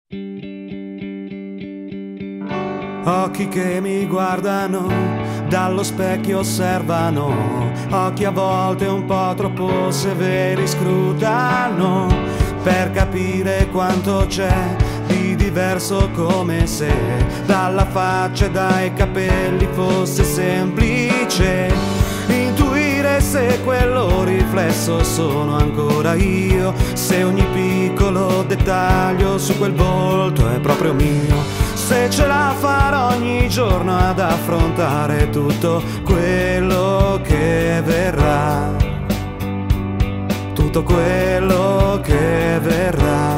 Occhi che mi guardano, dallo specchio osservano, occhi a volte un po' troppo severi scrutano, per capire quanto c'è di diverso, come se dalla faccia e dai capelli fosse semplice intuire se quello riflesso sono ancora io, se ogni piccolo dettaglio su quel volto è proprio mio, se ce la farò ogni giorno ad affrontare tutto quello che verrà, tutto quello che verrà.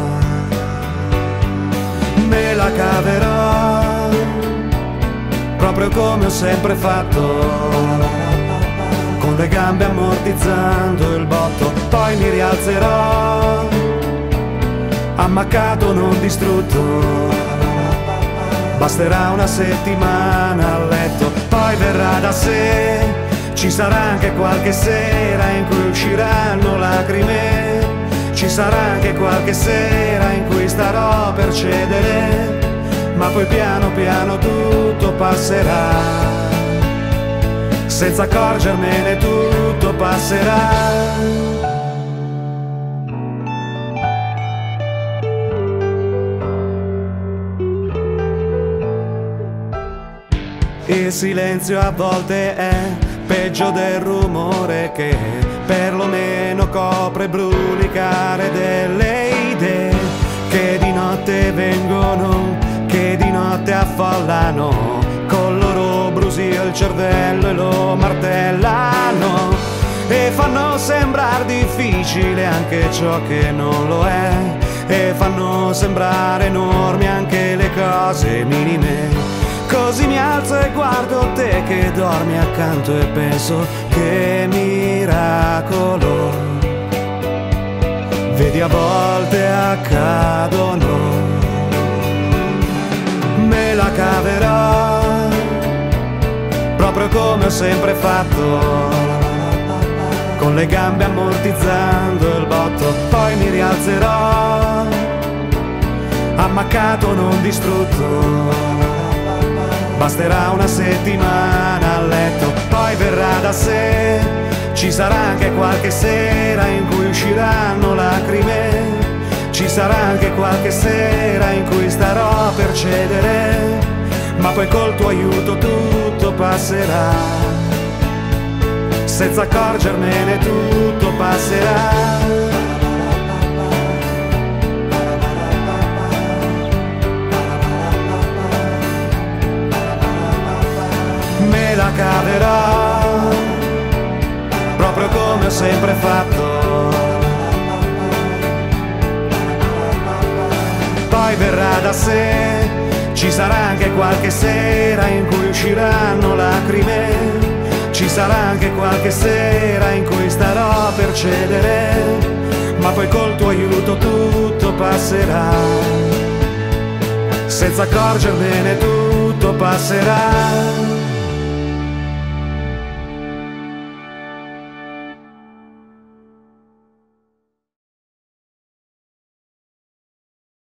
Me la caverò, proprio come ho sempre fatto, con le gambe ammortizzando il botto, poi mi rialzerò, ammaccato non distrutto. Basterà una settimana a letto, poi verrà da sé. Ci sarà anche qualche sera in cui usciranno lacrime. Ci sarà anche qualche sera in cui starò per cedere, ma poi piano piano tutto passerà. Senza accorgermene tutto passerà. Il silenzio a volte è peggio del rumore che perlomeno copre il brulicare delle idee che di notte vengono, che di notte affollano, con loro brusio il cervello e lo martellano e fanno sembrare difficile anche ciò che non lo è, e fanno sembrare enormi anche le cose minime. Così mi alzo e guardo te che dormi accanto e penso che miracolo vedi a volte accadono. Me la caverò, proprio come ho sempre fatto, con le gambe ammortizzando il botto, poi mi rialzerò, ammaccato non distrutto. Basterà una settimana a letto, poi verrà da sé. Ci sarà anche qualche sera in cui usciranno lacrime. Ci sarà anche qualche sera in cui starò per cedere, ma poi col tuo aiuto tutto passerà. Senza accorgermene tutto passerà. Me la caverò, proprio come ho sempre fatto, poi verrà da sé. Ci sarà anche qualche sera in cui usciranno lacrime. Ci sarà anche qualche sera in cui starò per cedere, ma poi col tuo aiuto tutto passerà. Senza accorgermene tutto passerà.